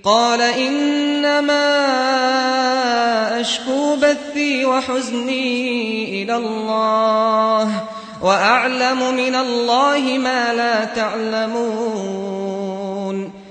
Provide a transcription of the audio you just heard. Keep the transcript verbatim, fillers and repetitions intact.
قال إنما أشكو بثي وحزني إلى الله وأعلم من الله ما لا تعلمون